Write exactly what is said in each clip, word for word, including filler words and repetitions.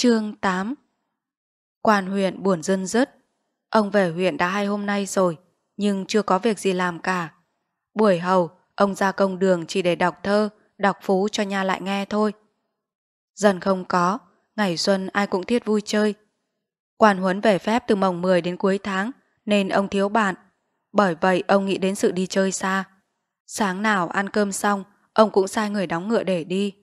Chương tám. Quan huyện buồn dưng dứt. Ông về huyện đã hai hôm nay rồi, nhưng chưa có việc gì làm cả. Buổi hầu, ông ra công đường chỉ để đọc thơ, đọc phú cho nha lại nghe thôi. Dần không có, ngày xuân ai cũng thiết vui chơi. Quan huấn về phép từ mồng mười đến cuối tháng, nên ông thiếu bạn. Bởi vậy ông nghĩ đến sự đi chơi xa. Sáng nào ăn cơm xong, ông cũng sai người đóng ngựa để đi.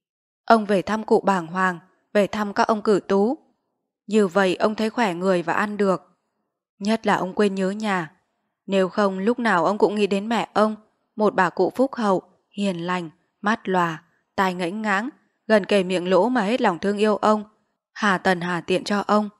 Ông về thăm cụ bảng hoàng, về thăm các ông cử tú. Như vậy ông thấy khỏe người và ăn được. Nhất là ông quên nhớ nhà. Nếu không lúc nào ông cũng nghĩ đến mẹ ông, một bà cụ phúc hậu, hiền lành, mắt lòa, tai ngãnh ngãng, gần kề miệng lỗ mà hết lòng thương yêu ông, hà tần hà tiện cho ông.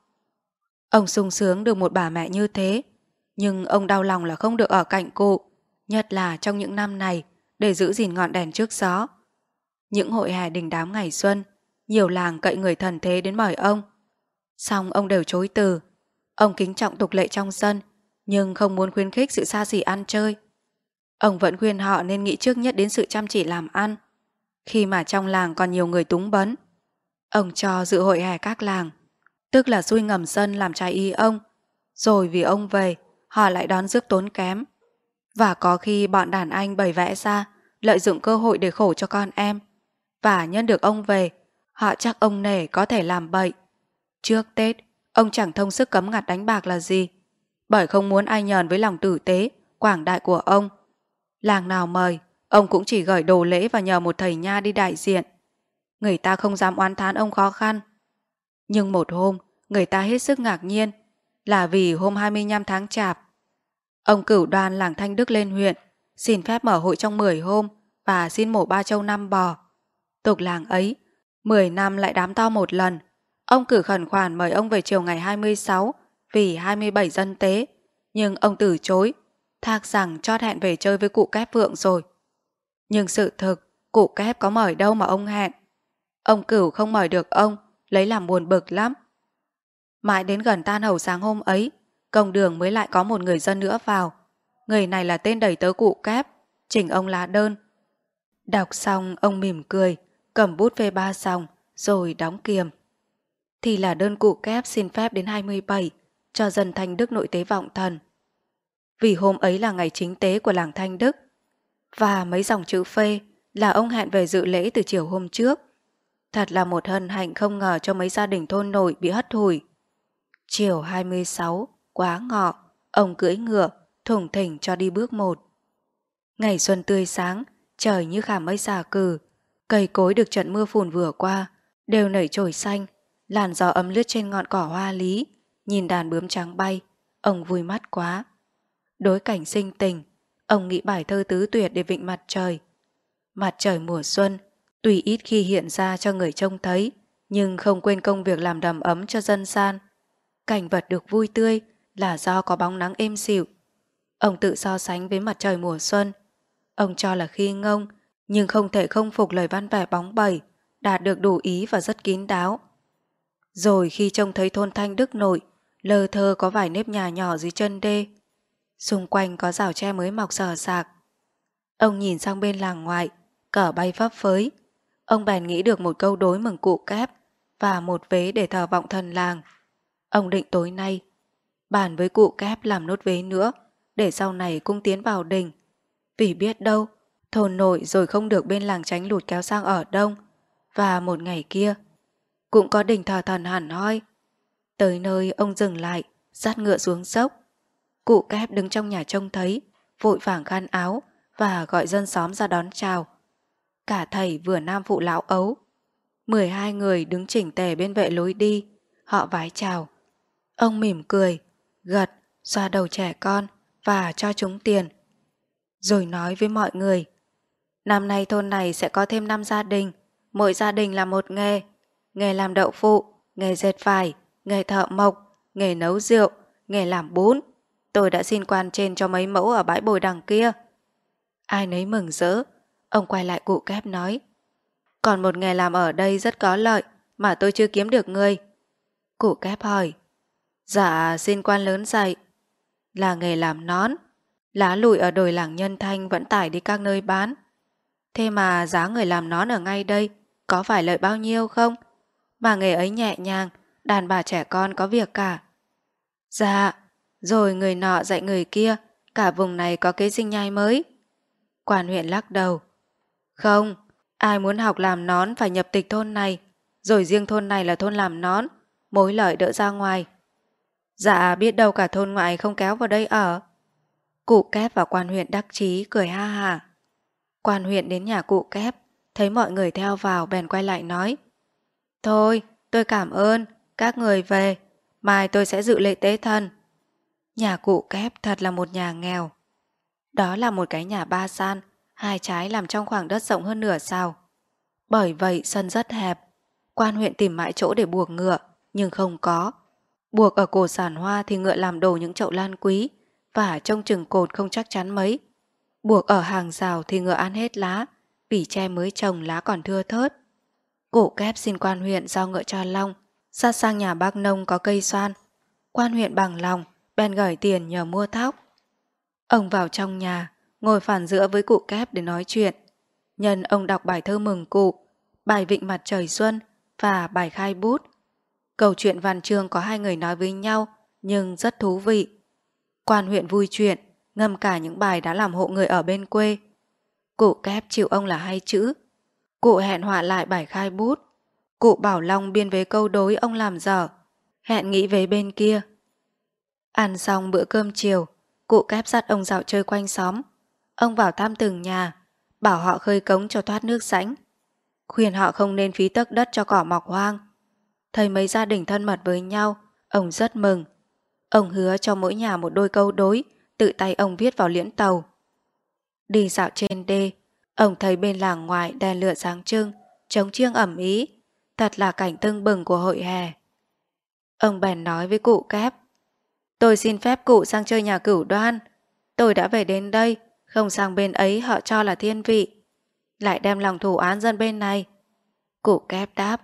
Ông sung sướng được một bà mẹ như thế, nhưng ông đau lòng là không được ở cạnh cụ, nhất là trong những năm này, để giữ gìn ngọn đèn trước gió. Những hội hè đình đám ngày xuân, nhiều làng cậy người thần thế đến mời ông. Xong ông đều chối từ. Ông kính trọng tục lệ trong dân, nhưng không muốn khuyến khích sự xa xỉ ăn chơi. Ông vẫn khuyên họ nên nghĩ trước nhất đến sự chăm chỉ làm ăn, khi mà trong làng còn nhiều người túng bấn. Ông cho dự hội hè các làng, tức là xui ngầm dân làm trái ý ông, rồi vì ông về, họ lại đón rước tốn kém. Và có khi bọn đàn anh bày vẽ ra, lợi dụng cơ hội để khổ cho con em. Và nhân được ông về, họ chắc ông nể có thể làm bậy. Trước Tết, ông chẳng thông sức cấm ngặt đánh bạc là gì, bởi không muốn ai nhờn với lòng tử tế, quảng đại của ông. Làng nào mời, ông cũng chỉ gửi đồ lễ và nhờ một thầy nha đi đại diện. Người ta không dám oán thán ông khó khăn. Nhưng một hôm, người ta hết sức ngạc nhiên, là vì hôm hai mươi lăm tháng Chạp, ông cửu đoan làng Thanh Đức lên huyện, xin phép mở hội trong mười hôm và xin mổ ba trâu năm bò. Tục làng ấy, mười năm lại đám to một lần. Ông cử khẩn khoản mời ông về chiều ngày hai mươi sáu vì hai mươi bảy dân tế, nhưng ông từ chối, thác rằng chót hẹn về chơi với cụ Kép Vượng rồi. Nhưng sự thực, cụ Kép có mời đâu mà ông hẹn. Ông cửu không mời được ông, lấy làm buồn bực lắm. Mãi đến gần tan hầu sáng hôm ấy, công đường mới lại có một người dân nữa vào. Người này là tên đầy tớ cụ Kép, trình ông lá đơn. Đọc xong ông mỉm cười, cầm bút phê ba dòng, rồi đóng kiềm. Thì là đơn cụ Kép xin phép đến hai mươi bảy, cho dân Thanh Đức nội tế vọng thần. Vì hôm ấy là ngày chính tế của làng Thanh Đức, và mấy dòng chữ phê là ông hẹn về dự lễ từ chiều hôm trước. Thật là một hân hạnh không ngờ cho mấy gia đình thôn nổi bị hất hủi. Chiều hai mươi sáu, quá ngọ, ông cưỡi ngựa, thủng thỉnh cho đi bước một. Ngày xuân tươi sáng, trời như khảm mây xà cừ, cây cối được trận mưa phùn vừa qua, đều nảy chồi xanh, làn gió ấm lướt trên ngọn cỏ hoa lý, nhìn đàn bướm trắng bay, ông vui mắt quá. Đối cảnh sinh tình, ông nghĩ bài thơ tứ tuyệt để vịnh mặt trời. Mặt trời mùa xuân, tuy ít khi hiện ra cho người trông thấy, nhưng không quên công việc làm đầm ấm cho dân gian. Cảnh vật được vui tươi là do có bóng nắng êm dịu. Ông tự so sánh với mặt trời mùa xuân. Ông cho là khi ngông, nhưng không thể không phục lời văn vẻ bóng bẩy, đạt được đủ ý và rất kín đáo. Rồi khi trông thấy thôn Thanh Đức nội, lơ thơ có vài nếp nhà nhỏ dưới chân đê, xung quanh có rào tre mới mọc rờ rạc. Ông nhìn sang bên làng ngoại, cờ bay phấp phới. Ông bèn nghĩ được một câu đối mừng cụ Kép và một vế để thờ vọng thần làng. Ông định tối nay bàn với cụ Kép làm nốt vế nữa, để sau này cũng tiến vào đình. Vì biết đâu thôn nội rồi không được bên làng Tránh Lụt kéo sang ở đông, và một ngày kia cũng có đình thờ thần hẳn hoi. Tới nơi ông dừng lại, dắt ngựa xuống dốc. Cụ Kép đứng trong nhà trông thấy, vội vàng khăn áo và gọi dân xóm ra đón chào. Cả thầy vừa nam phụ lão ấu, mười hai người đứng chỉnh tề bên vệ lối đi, họ vái chào. Ông mỉm cười, gật, xoa đầu trẻ con và cho chúng tiền, rồi nói với mọi người: năm nay thôn này sẽ có thêm năm gia đình, mỗi gia đình là một nghề, nghề làm đậu phụ, nghề dệt vải, nghề thợ mộc, nghề nấu rượu, nghề làm bún. Tôi đã xin quan trên cho mấy mẫu ở bãi bồi đằng kia. Ai nấy mừng rỡ. Ông quay lại cụ Kép nói: còn một nghề làm ở đây rất có lợi mà tôi chưa kiếm được người. Cụ Kép hỏi: dạ xin quan lớn dạy. Là nghề làm nón. Lá lụi ở đồi làng Nhân Thanh vẫn tải đi các nơi bán. Thế mà giá người làm nón ở ngay đây có phải lợi bao nhiêu không? mà nghề ấy nhẹ nhàng, đàn bà trẻ con có việc cả. Dạ, rồi người nọ dạy người kia, cả vùng này có kế sinh nhai mới. Quan huyện lắc đầu. Không, ai muốn học làm nón phải nhập tịch thôn này, rồi riêng thôn này là thôn làm nón, mối lợi đỡ ra ngoài. Dạ biết đâu cả thôn ngoại không kéo vào đây ở. Cụ Kép và quan huyện đắc chí cười ha hả. Quan huyện đến nhà cụ Kép, thấy mọi người theo vào bèn quay lại nói. Thôi, tôi cảm ơn, các người về, mai tôi sẽ dự lễ tế thần. Nhà cụ Kép thật là một nhà nghèo. Đó là một cái nhà ba gian, hai trái nằm trong khoảng đất rộng hơn nửa sào. Bởi vậy sân rất hẹp. Quan huyện tìm mãi chỗ để buộc ngựa, nhưng không có. Buộc ở cổ giàn hoa thì ngựa làm đổ những chậu lan quý, và trông chừng cột không chắc chắn mấy. Buộc ở hàng rào thì ngựa ăn hết lá, vì tre mới trồng lá còn thưa thớt. Cụ Kép xin quan huyện giao ngựa cho Long, sát sang nhà bác nông có cây xoan. Quan huyện bằng lòng, bèn gửi tiền nhờ mua thóc. Ông vào trong nhà, ngồi phản giữa với cụ Kép để nói chuyện. Nhân ông đọc bài thơ mừng cụ, bài Vịnh Mặt Trời Xuân và bài Khai Bút. Câu chuyện văn chương có hai người nói với nhau, nhưng rất thú vị. Quan huyện vui chuyện, ngâm cả những bài đã làm hộ người ở bên quê. Cụ Kép chịu ông là hai chữ. Cụ hẹn họa lại bài Khai Bút. Cụ bảo Long biên vế câu đối ông làm dở, hẹn nghĩ về bên kia. Ăn xong bữa cơm chiều, cụ Kép dắt ông dạo chơi quanh xóm. Ông vào thăm từng nhà, bảo họ khơi cống cho thoát nước rãnh, khuyên họ không nên phí tấc đất cho cỏ mọc hoang. Thấy mấy gia đình thân mật với nhau, ông rất mừng. Ông hứa cho mỗi nhà một đôi câu đối, tự tay ông viết vào liễn tàu. Đi dạo trên đê, ông thấy bên làng ngoài đèn lửa sáng trưng, trống chiêng ẩm ý, thật là cảnh tưng bừng của hội hè. Ông bèn nói với cụ Kép. Tôi xin phép cụ sang chơi nhà Cửu Đoan. Tôi đã về đến đây, không sang bên ấy họ cho là thiên vị, lại đem lòng thù oán dân bên này. Cụ Kép đáp.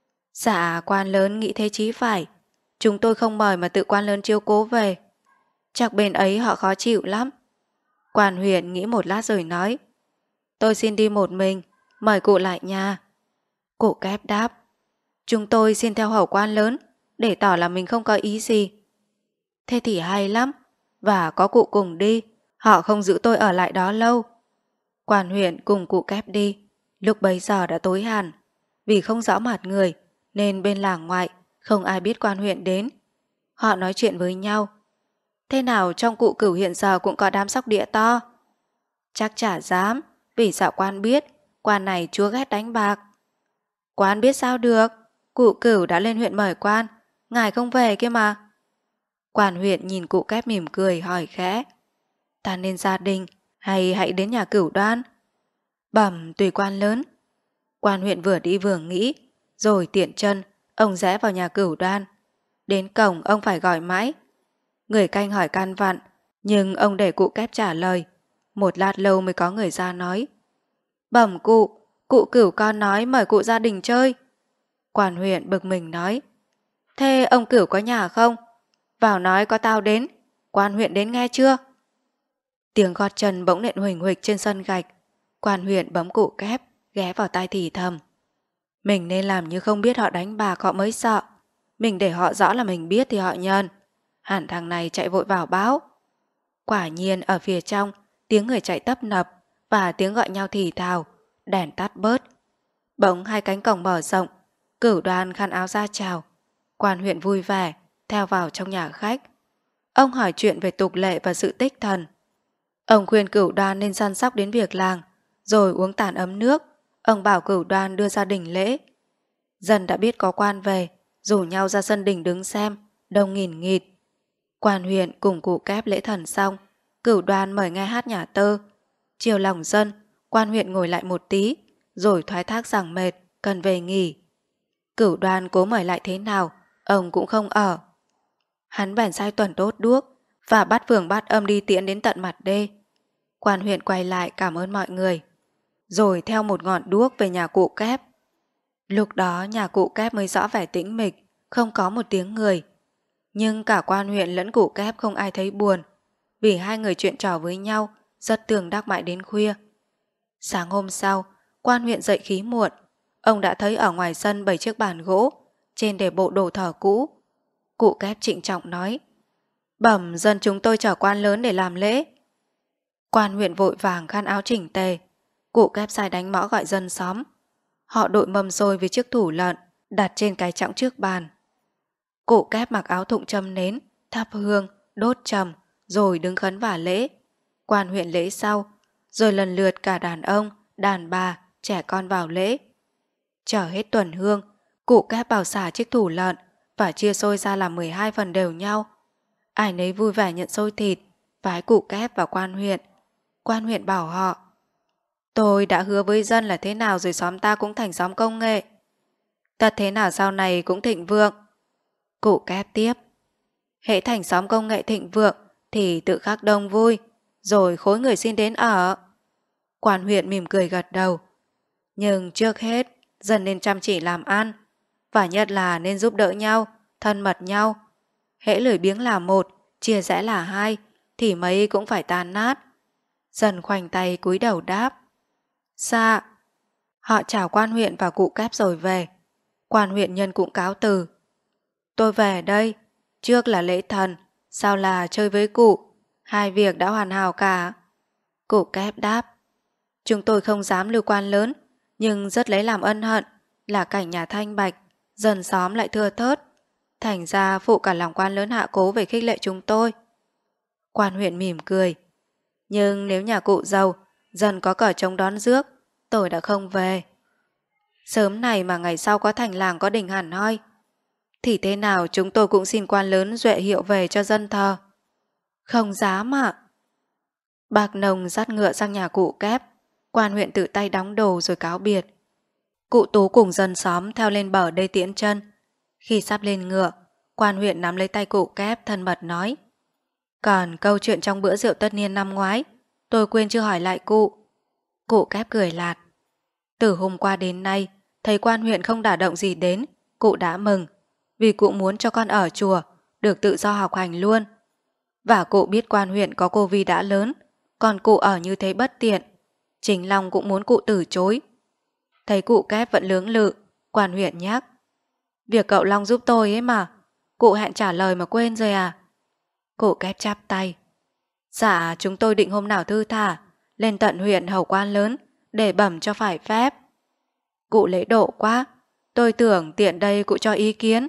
Dạ quan lớn nghĩ thế chí phải, chúng tôi không mời mà tự quan lớn chiếu cố về, chắc bên ấy họ khó chịu lắm. Quan huyện nghĩ một lát rồi nói. Tôi xin đi một mình, mời cụ lại nhà. Cụ Kép đáp. Chúng tôi xin theo hầu quan lớn, để tỏ là mình không có ý gì. Thế thì hay lắm, và có cụ cùng đi, họ không giữ tôi ở lại đó lâu. Quan huyện cùng cụ Kép đi. Lúc bấy giờ đã tối hẳn, vì không rõ mặt người nên bên làng ngoại không ai biết quan huyện đến. Họ nói chuyện với nhau. Thế nào trong cụ Cửu hiện giờ cũng có đám sóc đĩa to? Chắc chả dám, vì sợ quan biết, quan này chúa ghét đánh bạc. Quan biết sao được, cụ Cửu đã lên huyện mời quan, ngài không về kia mà. Quan huyện nhìn cụ Kép mỉm cười hỏi khẽ. Ta nên gia đình hay hãy đến nhà Cửu Đoan? Bẩm tùy quan lớn. Quan huyện vừa đi vừa nghĩ, rồi tiện chân ông rẽ vào nhà Cửu Đoan. Đến cổng ông phải gọi mãi. Người canh hỏi căn vặn, nhưng ông để cụ Kép trả lời. Một lát lâu mới có người ra nói. Bẩm cụ, cụ Cửu con nói mời cụ gia đình chơi. Quan huyện bực mình nói. Thế ông Cửu có nhà không? Vào nói có tao đến, quan huyện đến nghe chưa? Tiếng gót chân bỗng nện huỳnh huỳnh trên sân gạch. Quan huyện bấm cụ Kép, ghé vào tai thì thầm. Mình nên làm như không biết họ đánh bạc họ mới sợ. Mình để họ rõ là mình biết thì họ nhờn. Hẳn thằng này chạy vội vào báo. Quả nhiên ở phía trong, tiếng người chạy tấp nập và tiếng gọi nhau thì thào, đèn tắt bớt. Bỗng hai cánh cổng mở rộng, Cửu Đoan khăn áo ra chào. Quan huyện vui vẻ, theo vào trong nhà khách. Ông hỏi chuyện về tục lệ và sự tích thần. Ông khuyên Cửu Đoan nên săn sóc đến việc làng, rồi uống tàn ấm nước. Ông bảo Cửu Đoan đưa ra đỉnh lễ. Dân đã biết có quan về, rủ nhau ra sân đỉnh đứng xem, đông nghìn nghịt. Quan huyện cùng cụ Kép lễ thần xong, Cửu Đoan mời nghe hát nhà tơ. Chiều lòng dân, quan huyện ngồi lại một tí, rồi thoái thác rằng mệt, cần về nghỉ. Cửu Đoan cố mời lại thế nào, ông cũng không ở. Hắn bèn sai tuần đốt đuốc và bắt phường bát âm đi tiễn đến tận mặt đê. Quan huyện quay lại cảm ơn mọi người, rồi theo một ngọn đuốc về nhà cụ Kép. Lúc đó nhà cụ Kép mới rõ vẻ tĩnh mịch, không có một tiếng người. Nhưng cả quan huyện lẫn cụ Kép không ai thấy buồn, vì hai người chuyện trò với nhau, rất tường đắc mãi đến khuya. Sáng hôm sau, quan huyện dậy khí muộn. Ông đã thấy ở ngoài sân bảy chiếc bàn gỗ, trên để bộ đồ thờ cũ. Cụ Kép trịnh trọng nói: Bẩm dân chúng tôi chở quan lớn để làm lễ. Quan huyện vội vàng khăn áo chỉnh tề. Cụ Kép sai đánh mõ gọi dân xóm. Họ đội mâm xôi với chiếc thủ lợn đặt trên cái chõng trước bàn. Cụ Kép mặc áo thụng châm nến, thắp hương, đốt trầm, rồi đứng khấn vả lễ. Quan huyện lễ sau, rồi lần lượt cả đàn ông, đàn bà, trẻ con vào lễ. Chờ hết tuần hương, cụ Kép bảo xả chiếc thủ lợn và chia xôi ra làm mười hai phần đều nhau. Ai nấy vui vẻ nhận xôi thịt, vái cụ Kép và quan huyện. Quan huyện bảo họ: Tôi đã hứa với dân là thế nào rồi xóm ta cũng thành xóm công nghệ. Tất thế nào sau này cũng thịnh vượng. Cụ Kép tiếp: Hễ thành xóm công nghệ thịnh vượng thì tự khắc đông vui, rồi khối người xin đến ở. Quan huyện mỉm cười gật đầu. Nhưng trước hết, dân nên chăm chỉ làm ăn, và nhất là nên giúp đỡ nhau, thân mật nhau. Hễ lười biếng là một, chia rẽ là hai, thì mấy cũng phải tan nát. Dần khoanh tay cúi đầu đáp: Dạ. Họ chào quan huyện và cụ Kép rồi về. Quan huyện nhân cũng cáo từ: Tôi về đây, trước là lễ thần, sau là chơi với cụ, hai việc đã hoàn hảo cả. Cụ Kép đáp: Chúng tôi không dám lưu quan lớn, nhưng rất lấy làm ân hận là cảnh nhà thanh bạch, dần xóm lại thưa thớt, thành ra phụ cả lòng quan lớn hạ cố về khích lệ chúng tôi. Quan huyện mỉm cười: Nhưng nếu nhà cụ giàu, dần có cờ trống đón rước, tôi đã không về. Sớm này mà ngày sau có thành làng có đình hẳn hoi, thì thế nào chúng tôi cũng xin quan lớn duệ hiệu về cho dân thờ. Không dám ạ. Bác nông dắt ngựa sang nhà cụ Kép. Quan huyện tự tay đóng đồ rồi cáo biệt. Cụ Tú cùng dân xóm theo lên bờ đây tiễn chân. Khi sắp lên ngựa, quan huyện nắm lấy tay cụ Kép thân mật nói: Còn câu chuyện trong bữa rượu tất niên năm ngoái, tôi quên chưa hỏi lại cụ. Cụ Kép cười lạt: Từ hôm qua đến nay, thấy quan huyện không đả động gì đến, cụ đã mừng, vì cụ muốn cho con ở chùa, được tự do học hành luôn. Và cụ biết quan huyện có cô Vi đã lớn, còn cụ ở như thế bất tiện. Chính lòng cũng muốn cụ từ chối. Thấy cụ Kép vẫn lưỡng lự, quan huyện nhắc: Việc cậu Long giúp tôi ấy mà, cụ hẹn trả lời mà quên rồi à? Cụ Kép chắp tay: Dạ, chúng tôi định hôm nào thư thả lên tận huyện hầu quan lớn để bẩm cho phải phép. Cụ lễ độ quá, tôi tưởng tiện đây cụ cho ý kiến.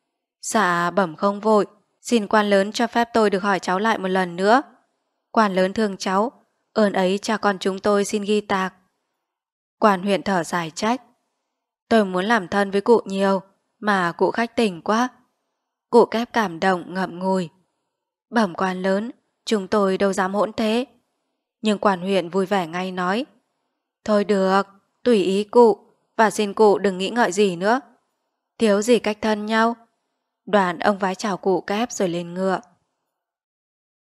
Dạ, bẩm không vội, xin quan lớn cho phép tôi được hỏi cháu lại một lần nữa. Quan lớn thương cháu, ơn ấy cha con chúng tôi xin ghi tạc. Quan huyện thở dài trách: Tôi muốn làm thân với cụ nhiều, mà cụ khách tỉnh quá. Cụ Kép cảm động ngậm ngùi: Bẩm quan lớn, chúng tôi đâu dám hỗn thế. Nhưng quan huyện vui vẻ ngay nói: Thôi được, tùy ý cụ, và xin cụ đừng nghĩ ngợi gì nữa. Thiếu gì cách thân nhau. Đoàn ông vái chào cụ Kép rồi lên ngựa.